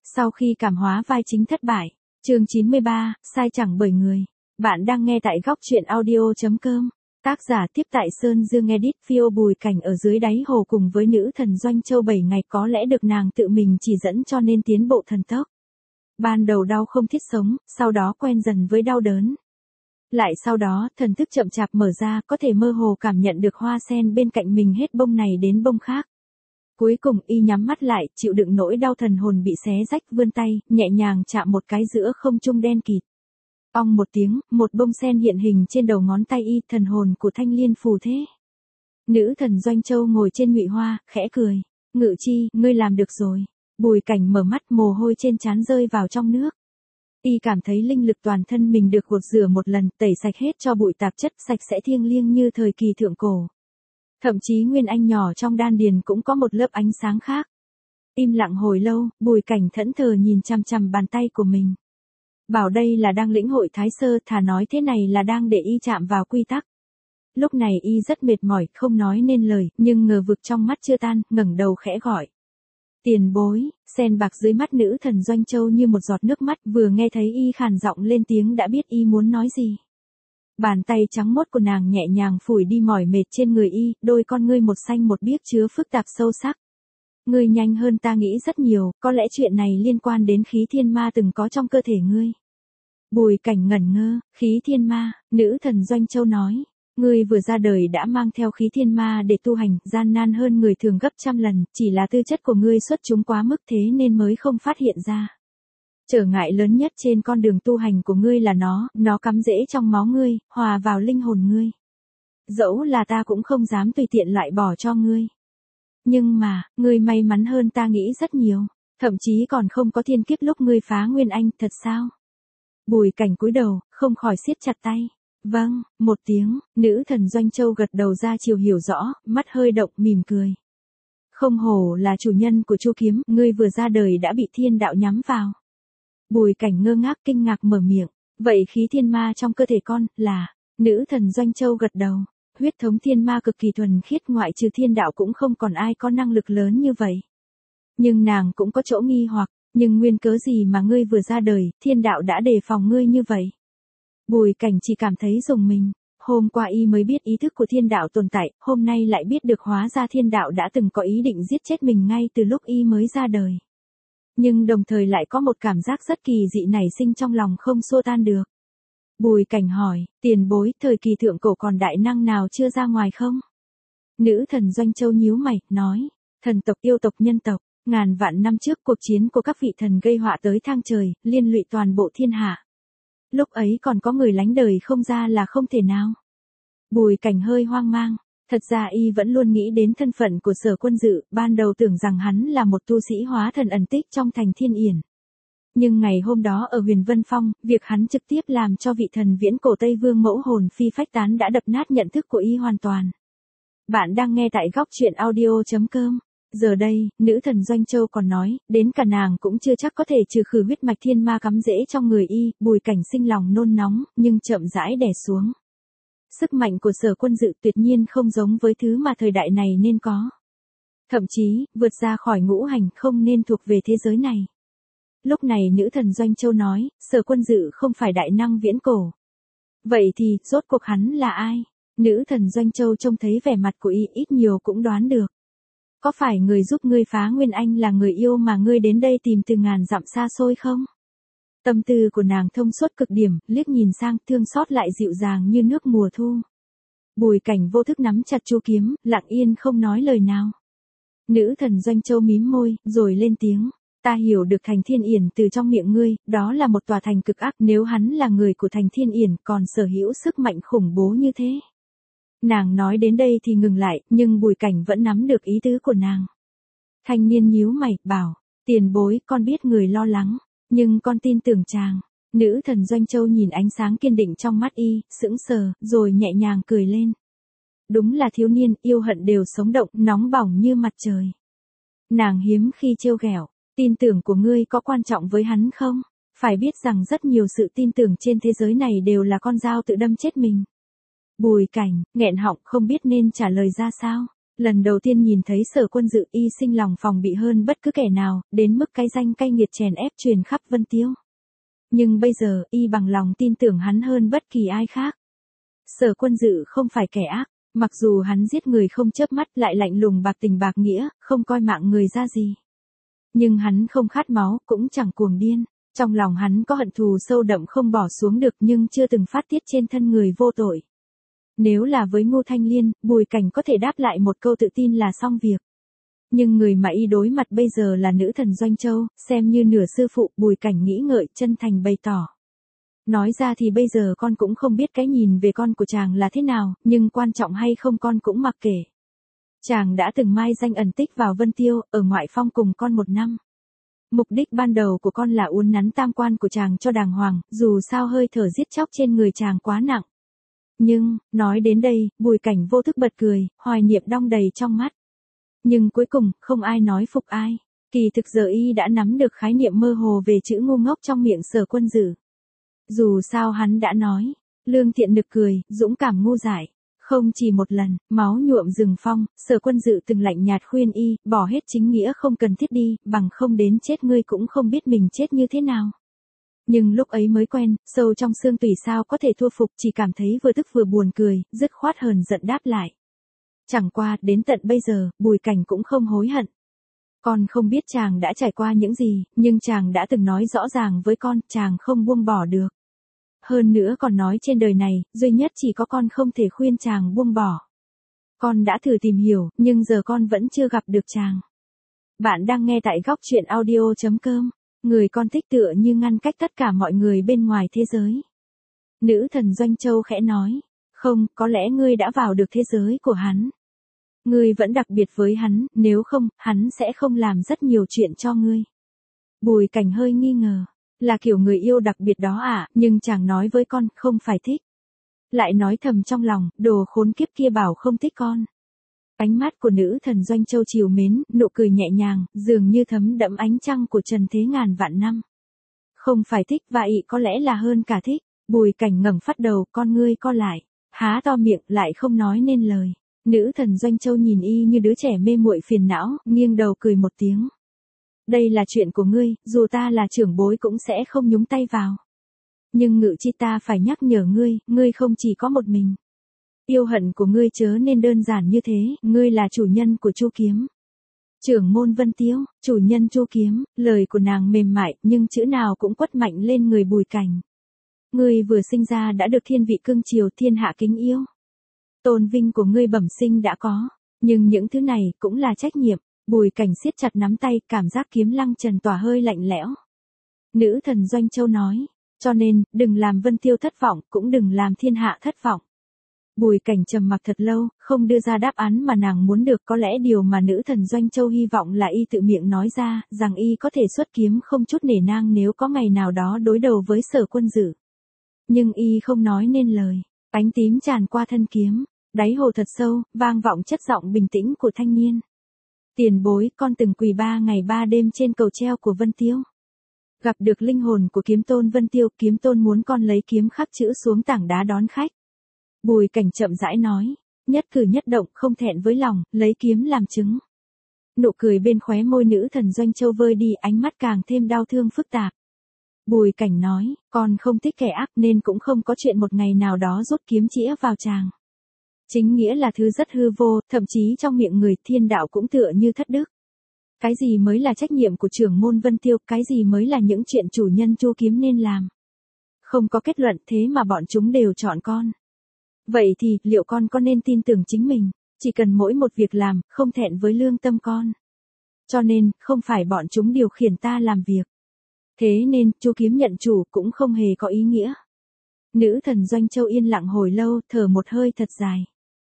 Sau khi cảm hóa vai chính thất bại, chương 93, sai chẳng bởi người. Bạn đang nghe tại góc truyện audio.com. Tác giả tiếp tại Sơn Dương edit phiêu Bùi Cảnh ở dưới đáy hồ cùng với nữ thần Doanh Châu 7 ngày có lẽ được nàng tự mình chỉ dẫn cho nên tiến bộ thần tốc. Ban đầu đau không thiết sống, sau đó quen dần với đau đớn. Lại sau đó, thần thức chậm chạp mở ra, có thể mơ hồ cảm nhận được hoa sen bên cạnh mình hết bông này đến bông khác. Cuối cùng y nhắm mắt lại, chịu đựng nỗi đau thần hồn bị xé rách, vươn tay, nhẹ nhàng chạm một cái giữa không trung đen kịt. Ong một tiếng, một bông sen hiện hình trên đầu ngón tay y, thần hồn của Thanh Liên phù thế. Nữ thần Doanh Châu ngồi trên ngụy hoa, khẽ cười. Ngự chi, ngươi làm được rồi. Bùi Cảnh mở mắt, mồ hôi trên trán rơi vào trong nước. Y cảm thấy linh lực toàn thân mình được gột rửa một lần, tẩy sạch hết cho bụi tạp chất, sạch sẽ thiêng liêng như thời kỳ thượng cổ. Thậm chí nguyên anh nhỏ trong đan điền cũng có một lớp ánh sáng khác. Im lặng hồi lâu, Bùi Cảnh thẫn thờ nhìn chằm chằm bàn tay của mình. Bảo đây là đang lĩnh hội thái sơ, thà nói thế này là đang để y chạm vào quy tắc. Lúc này y rất mệt mỏi, không nói nên lời, nhưng ngờ vực trong mắt chưa tan, ngẩng đầu khẽ gọi. Tiền bối, sen bạc dưới mắt nữ thần Doanh Châu như một giọt nước mắt, vừa nghe thấy y khàn giọng lên tiếng đã biết y muốn nói gì. Bàn tay trắng mốt của nàng nhẹ nhàng phủi đi mỏi mệt trên người y, đôi con ngươi một xanh một biếc chứa phức tạp sâu sắc. Ngươi nhanh hơn ta nghĩ rất nhiều, có lẽ chuyện này liên quan đến khí thiên ma từng có trong cơ thể ngươi. Bùi Cảnh ngẩn ngơ, khí thiên ma, nữ thần Doanh Châu nói. Ngươi vừa ra đời đã mang theo khí thiên ma để tu hành, gian nan hơn người thường gấp trăm lần, chỉ là tư chất của ngươi xuất chúng quá mức thế nên mới không phát hiện ra. Trở ngại lớn nhất trên con đường tu hành của ngươi là nó cắm rễ trong máu ngươi, hòa vào linh hồn ngươi. Dẫu là ta cũng không dám tùy tiện loại bỏ cho ngươi. Nhưng mà, ngươi may mắn hơn ta nghĩ rất nhiều, thậm chí còn không có thiên kiếp lúc ngươi phá nguyên anh, thật sao? Bùi Cảnh cúi đầu, không khỏi siết chặt tay. Vâng, một tiếng, nữ thần Doanh Châu gật đầu ra chiều hiểu rõ, mắt hơi động, mỉm cười. Không hổ là chủ nhân của chu kiếm, ngươi vừa ra đời đã bị thiên đạo nhắm vào. Bùi Cảnh ngơ ngác kinh ngạc mở miệng, vậy khí thiên ma trong cơ thể con, là, nữ thần Doanh Châu gật đầu, huyết thống thiên ma cực kỳ thuần khiết, ngoại trừ thiên đạo cũng không còn ai có năng lực lớn như vậy. Nhưng nàng cũng có chỗ nghi hoặc, nhưng nguyên cớ gì mà ngươi vừa ra đời, thiên đạo đã đề phòng ngươi như vậy? Bùi Cảnh chỉ cảm thấy rùng mình, hôm qua y mới biết ý thức của thiên đạo tồn tại, hôm nay lại biết được hóa ra thiên đạo đã từng có ý định giết chết mình ngay từ lúc y mới ra đời. Nhưng đồng thời lại có một cảm giác rất kỳ dị nảy sinh trong lòng không xua tan được. Bùi Cảnh hỏi, tiền bối, thời kỳ thượng cổ còn đại năng nào chưa ra ngoài không? Nữ thần Doanh Châu nhíu mày, nói, thần tộc, yêu tộc, nhân tộc, ngàn vạn năm trước cuộc chiến của các vị thần gây họa tới thang trời, liên lụy toàn bộ thiên hạ. Lúc ấy còn có người lánh đời không ra là không thể nào. Bùi Cảnh hơi hoang mang, thật ra y vẫn luôn nghĩ đến thân phận của Sở Quân Dự, ban đầu tưởng rằng hắn là một tu sĩ hóa thần ẩn tích trong thành Thiên Yển. Nhưng ngày hôm đó ở Huyền Vân Phong, việc hắn trực tiếp làm cho vị thần viễn cổ Tây Vương mẫu hồn phi phách tán đã đập nát nhận thức của y hoàn toàn. Bạn đang nghe tại góc truyện audio.com. Giờ đây, nữ thần Doanh Châu còn nói, đến cả nàng cũng chưa chắc có thể trừ khử huyết mạch thiên ma cắm rễ trong người y, Bùi Cảnh sinh lòng nôn nóng, nhưng chậm rãi đè xuống. Sức mạnh của Sở Quân Dự tuyệt nhiên không giống với thứ mà thời đại này nên có. Thậm chí, vượt ra khỏi ngũ hành không nên thuộc về thế giới này. Lúc này nữ thần Doanh Châu nói, Sở Quân Dự không phải đại năng viễn cổ. Vậy thì, rốt cuộc hắn là ai? Nữ thần Doanh Châu trông thấy vẻ mặt của y ít nhiều cũng đoán được. Có phải người giúp ngươi phá nguyên anh là người yêu mà ngươi đến đây tìm từ ngàn dặm xa xôi không? Tâm tư của nàng thông suốt cực điểm, liếc nhìn sang, thương xót lại dịu dàng như nước mùa thu. Bùi Cảnh vô thức nắm chặt chu kiếm, lặng yên không nói lời nào. Nữ thần Doanh Châu mím môi, rồi lên tiếng. Ta hiểu được thành Thiên Yển từ trong miệng ngươi, đó là một tòa thành cực ác, nếu hắn là người của thành Thiên Yển còn sở hữu sức mạnh khủng bố như thế. Nàng nói đến đây thì ngừng lại, nhưng Bùi Cảnh vẫn nắm được ý tứ của nàng. Thanh niên nhíu mày, bảo, tiền bối, con biết người lo lắng, nhưng con tin tưởng chàng. Nữ thần Doanh Châu nhìn ánh sáng kiên định trong mắt y, sững sờ, rồi nhẹ nhàng cười lên. Đúng là thiếu niên, yêu hận đều sống động, nóng bỏng như mặt trời. Nàng hiếm khi trêu ghẹo, tin tưởng của ngươi có quan trọng với hắn không? Phải biết rằng rất nhiều sự tin tưởng trên thế giới này đều là con dao tự đâm chết mình. Bùi Cảnh, nghẹn họng không biết nên trả lời ra sao. Lần đầu tiên nhìn thấy Sở Quân Dự, y sinh lòng phòng bị hơn bất cứ kẻ nào, đến mức cái danh cay nghiệt chèn ép truyền khắp Vân Tiêu. Nhưng bây giờ, y bằng lòng tin tưởng hắn hơn bất kỳ ai khác. Sở Quân Dự không phải kẻ ác, mặc dù hắn giết người không chớp mắt, lại lạnh lùng bạc tình bạc nghĩa, không coi mạng người ra gì. Nhưng hắn không khát máu, cũng chẳng cuồng điên. Trong lòng hắn có hận thù sâu đậm không bỏ xuống được, nhưng chưa từng phát tiết trên thân người vô tội. Nếu là với Ngô Thanh Liên, Bùi Cảnh có thể đáp lại một câu tự tin là xong việc. Nhưng người mà y đối mặt bây giờ là nữ thần Doanh Châu, xem như nửa sư phụ. Bùi Cảnh nghĩ ngợi, chân thành bày tỏ. Nói ra thì bây giờ con cũng không biết cái nhìn về con của chàng là thế nào, nhưng quan trọng hay không con cũng mặc kệ. Chàng đã từng mai danh ẩn tích vào Vân Tiêu, ở ngoại phong cùng con 1 năm. Mục đích ban đầu của con là uốn nắn tam quan của chàng cho đàng hoàng, dù sao hơi thở giết chóc trên người chàng quá nặng. Nhưng, nói đến đây, Bùi Cảnh vô thức bật cười, hoài niệm đong đầy trong mắt. Nhưng cuối cùng, không ai nói phục ai. Kỳ thực giờ y đã nắm được khái niệm mơ hồ về chữ ngu ngốc trong miệng Sở Quân Dự. Dù sao hắn đã nói, Lương Thiện nực cười, dũng cảm ngu dại. Không chỉ một lần, máu nhuộm rừng phong, Sở Quân Dự từng lạnh nhạt khuyên y, bỏ hết chính nghĩa không cần thiết đi, bằng không đến chết ngươi cũng không biết mình chết như thế nào. Nhưng lúc ấy mới quen, sâu trong xương tủy sao có thể thua phục, chỉ cảm thấy vừa tức vừa buồn cười, dứt khoát hờn giận đáp lại. Chẳng qua, đến tận bây giờ, Bùi Cảnh cũng không hối hận. Con không biết chàng đã trải qua những gì, nhưng chàng đã từng nói rõ ràng với con, chàng không buông bỏ được. Hơn nữa còn nói trên đời này, duy nhất chỉ có con không thể khuyên chàng buông bỏ. Con đã thử tìm hiểu, nhưng giờ con vẫn chưa gặp được chàng. Bạn đang nghe tại góc truyện audio.com. Người con thích tựa như ngăn cách tất cả mọi người bên ngoài thế giới. Nữ thần Doanh Châu khẽ nói. Không, có lẽ ngươi đã vào được thế giới của hắn. Ngươi vẫn đặc biệt với hắn, nếu không, hắn sẽ không làm rất nhiều chuyện cho ngươi. Bùi Cảnh hơi nghi ngờ. Là kiểu người yêu đặc biệt đó à, nhưng chàng nói với con, không phải thích. Lại nói thầm trong lòng, đồ khốn kiếp kia bảo không thích con. Ánh mắt của nữ thần Doanh Châu trìu mến, nụ cười nhẹ nhàng, dường như thấm đẫm ánh trăng của trần thế ngàn vạn năm. Không phải thích, vậy có lẽ là hơn cả thích. Bùi Cảnh ngẩng phát đầu, con ngươi co lại, há to miệng, lại không nói nên lời. Nữ thần Doanh Châu nhìn y như đứa trẻ mê muội phiền não, nghiêng đầu cười một tiếng. Đây là chuyện của ngươi, dù ta là trưởng bối cũng sẽ không nhúng tay vào. Nhưng Ngự Chi ta phải nhắc nhở ngươi không chỉ có một mình. Yêu hận của ngươi chớ nên đơn giản như thế, ngươi là chủ nhân của Chu Kiếm. Trưởng môn Vân Tiêu, chủ nhân Chu Kiếm, lời của nàng mềm mại, nhưng chữ nào cũng quất mạnh lên người Bùi Cảnh. Ngươi vừa sinh ra đã được thiên vị cưng chiều, thiên hạ kính yêu. Tôn vinh của ngươi bẩm sinh đã có, nhưng những thứ này cũng là trách nhiệm. Bùi Cảnh siết chặt nắm tay, cảm giác kiếm lăng trần tỏa hơi lạnh lẽo. Nữ thần Doanh Châu nói, cho nên, đừng làm Vân Tiêu thất vọng, cũng đừng làm thiên hạ thất vọng. Bùi Cảnh trầm mặc thật lâu, không đưa ra đáp án mà nàng muốn được, có lẽ điều mà nữ thần Doanh Châu hy vọng là y tự miệng nói ra, rằng y có thể xuất kiếm không chút nể nang nếu có ngày nào đó đối đầu với Sở Quân Dự. Nhưng y không nói nên lời, ánh tím tràn qua thân kiếm, đáy hồ thật sâu, vang vọng chất giọng bình tĩnh của thanh niên. Tiền bối, con từng quỳ 3 ngày 3 đêm trên cầu treo của Vân Tiêu. Gặp được linh hồn của kiếm tôn Vân Tiêu, kiếm tôn muốn con lấy kiếm khắc chữ xuống tảng đá đón khách. Bùi Cảnh chậm rãi nói, nhất cử nhất động không thẹn với lòng, lấy kiếm làm chứng. Nụ cười bên khóe môi nữ thần Doanh Châu vơi đi, ánh mắt càng thêm đau thương phức tạp. Bùi Cảnh nói, con không thích kẻ ác nên cũng không có chuyện một ngày nào đó rút kiếm chĩa vào chàng. Chính nghĩa là thứ rất hư vô, thậm chí trong miệng người thiên đạo cũng tựa như thất đức. Cái gì mới là trách nhiệm của trưởng môn Vân Tiêu, cái gì mới là những chuyện chủ nhân Chu Kiếm nên làm. Không có kết luận, thế mà bọn chúng đều chọn con. Vậy thì, liệu con có nên tin tưởng chính mình, chỉ cần mỗi một việc làm, không thẹn với lương tâm con. Cho nên, không phải bọn chúng điều khiển ta làm việc. Thế nên, Chu Kiếm nhận chủ cũng không hề có ý nghĩa. Nữ thần Doanh Châu yên lặng hồi lâu, thở một hơi thật dài.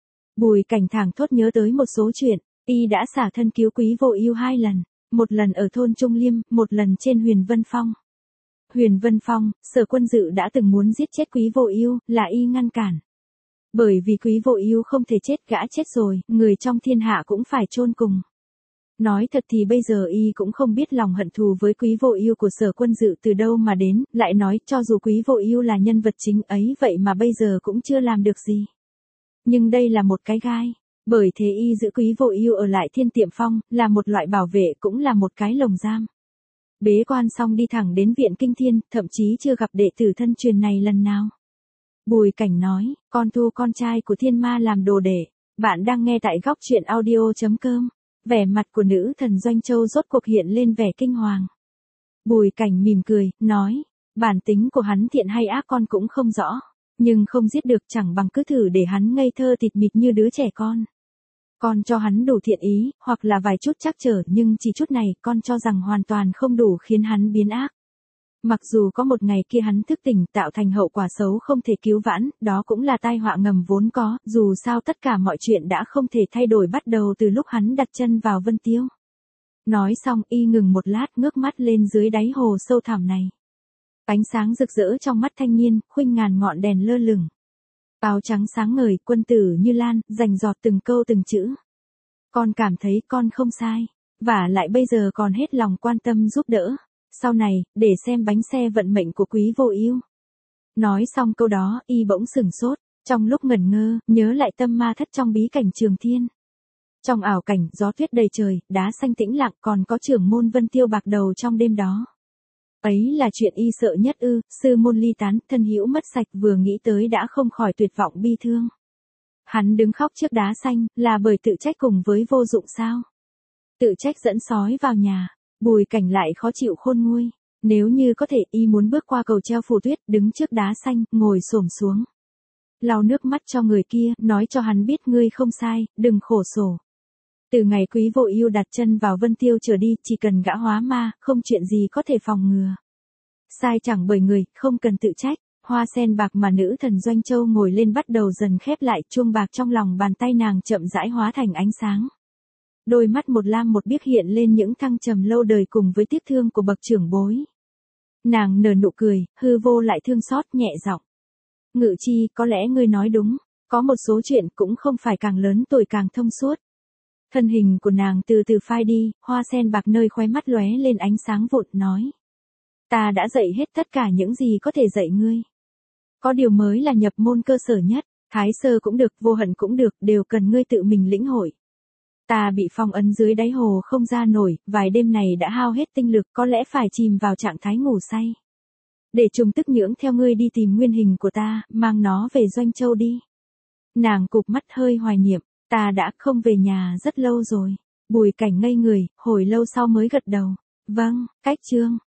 Bùi Cảnh thảng thốt nhớ tới một số chuyện, y đã xả thân cứu Quý Vô Ưu 2 lần, một lần ở thôn Trung Liêm, một lần trên Huyền Vân Phong. Huyền Vân Phong, Sở Quân Dự đã từng muốn giết chết Quý Vô Ưu, là y ngăn cản. Bởi vì Quý Vô Ưu không thể chết, gã chết rồi, người trong thiên hạ cũng phải chôn cùng. Nói thật thì bây giờ y cũng không biết lòng hận thù với Quý Vô Ưu của Sở Quân Dự từ đâu mà đến, lại nói cho dù Quý Vô Ưu là nhân vật chính ấy vậy mà bây giờ cũng chưa làm được gì. Nhưng đây là một cái gai. Bởi thế y giữ Quý Vô Ưu ở lại Thiên Tiệm Phong, là một loại bảo vệ cũng là một cái lồng giam. Bế quan xong đi thẳng đến viện Kinh Thiên, thậm chí chưa gặp đệ tử thân truyền này lần nào. Bùi Cảnh nói, con thu con trai của Thiên Ma làm đồ đệ. Bạn đang nghe tại góc truyện audio.com. Vẻ mặt của nữ thần Doanh Châu rốt cuộc hiện lên vẻ kinh hoàng. Bùi Cảnh mỉm cười, nói, bản tính của hắn thiện hay ác con cũng không rõ, nhưng không giết được chẳng bằng cứ thử để hắn ngây thơ tịt mịt như đứa trẻ con. Con cho hắn đủ thiện ý, hoặc là vài chút trắc trở, nhưng chỉ chút này con cho rằng hoàn toàn không đủ khiến hắn biến ác. Mặc dù có một ngày kia hắn thức tỉnh tạo thành hậu quả xấu không thể cứu vãn, đó cũng là tai họa ngầm vốn có, dù sao tất cả mọi chuyện đã không thể thay đổi bắt đầu từ lúc hắn đặt chân vào Vân Tiêu. Nói xong y ngừng một lát ngước mắt lên dưới đáy hồ sâu thẳm này. Ánh sáng rực rỡ trong mắt thanh niên, khuynh ngàn ngọn đèn lơ lửng. Áo trắng sáng ngời, quân tử như lan, rành giọt từng câu từng chữ. Con cảm thấy con không sai, và lại bây giờ còn hết lòng quan tâm giúp đỡ. Sau này, để xem bánh xe vận mệnh của Quý Vô Ưu. Nói xong câu đó, y bỗng sửng sốt, trong lúc ngẩn ngơ, nhớ lại tâm ma thất trong bí cảnh Trường Thiên. Trong ảo cảnh, gió tuyết đầy trời, đá xanh tĩnh lặng, còn có trưởng môn Vân Tiêu bạc đầu trong đêm đó. Ấy là chuyện y sợ nhất ư? Sư môn ly tán, thân hữu mất sạch, vừa nghĩ tới đã không khỏi tuyệt vọng bi thương. Hắn đứng khóc trước đá xanh, là bởi tự trách cùng với vô dụng sao? Tự trách dẫn sói vào nhà. Bùi Cảnh lại khó chịu khôn nguôi. Nếu như có thể, y muốn bước qua cầu treo phù tuyết, đứng trước đá xanh, ngồi xổm xuống. Lau nước mắt cho người kia, nói cho hắn biết ngươi không sai, đừng khổ sở. Từ ngày Quý Vô Ưu đặt chân vào Vân Tiêu trở đi, chỉ cần gã hóa ma, không chuyện gì có thể phòng ngừa. Sai chẳng bởi người, không cần tự trách. Hoa sen bạc mà nữ thần Doanh Châu ngồi lên bắt đầu dần khép lại, chuông bạc trong lòng bàn tay nàng chậm rãi hóa thành ánh sáng. Đôi mắt một lam một biếc hiện lên những thăng trầm lâu đời cùng với tiếc thương của bậc trưởng bối. Nàng nở nụ cười, hư vô lại thương xót, nhẹ giọng. Ngự Chi, có lẽ ngươi nói đúng, có một số chuyện cũng không phải càng lớn tuổi càng thông suốt. Thân hình của nàng từ từ phai đi, hoa sen bạc nơi khóe mắt lóe lên ánh sáng vụn, nói. Ta đã dạy hết tất cả những gì có thể dạy ngươi. Có điều mới là nhập môn cơ sở nhất, thái sơ cũng được, vô hận cũng được, đều cần ngươi tự mình lĩnh hội. Ta bị phong ấn dưới đáy hồ không ra nổi, vài đêm này đã hao hết tinh lực, có lẽ phải chìm vào trạng thái ngủ say. Để trùng tức nhưỡng theo ngươi đi tìm nguyên hình của ta, mang nó về Doanh Châu đi. Nàng cụp mắt hơi hoài niệm, ta đã không về nhà rất lâu rồi. Bùi Cảnh ngây người, hồi lâu sau mới gật đầu. Vâng, cách chương.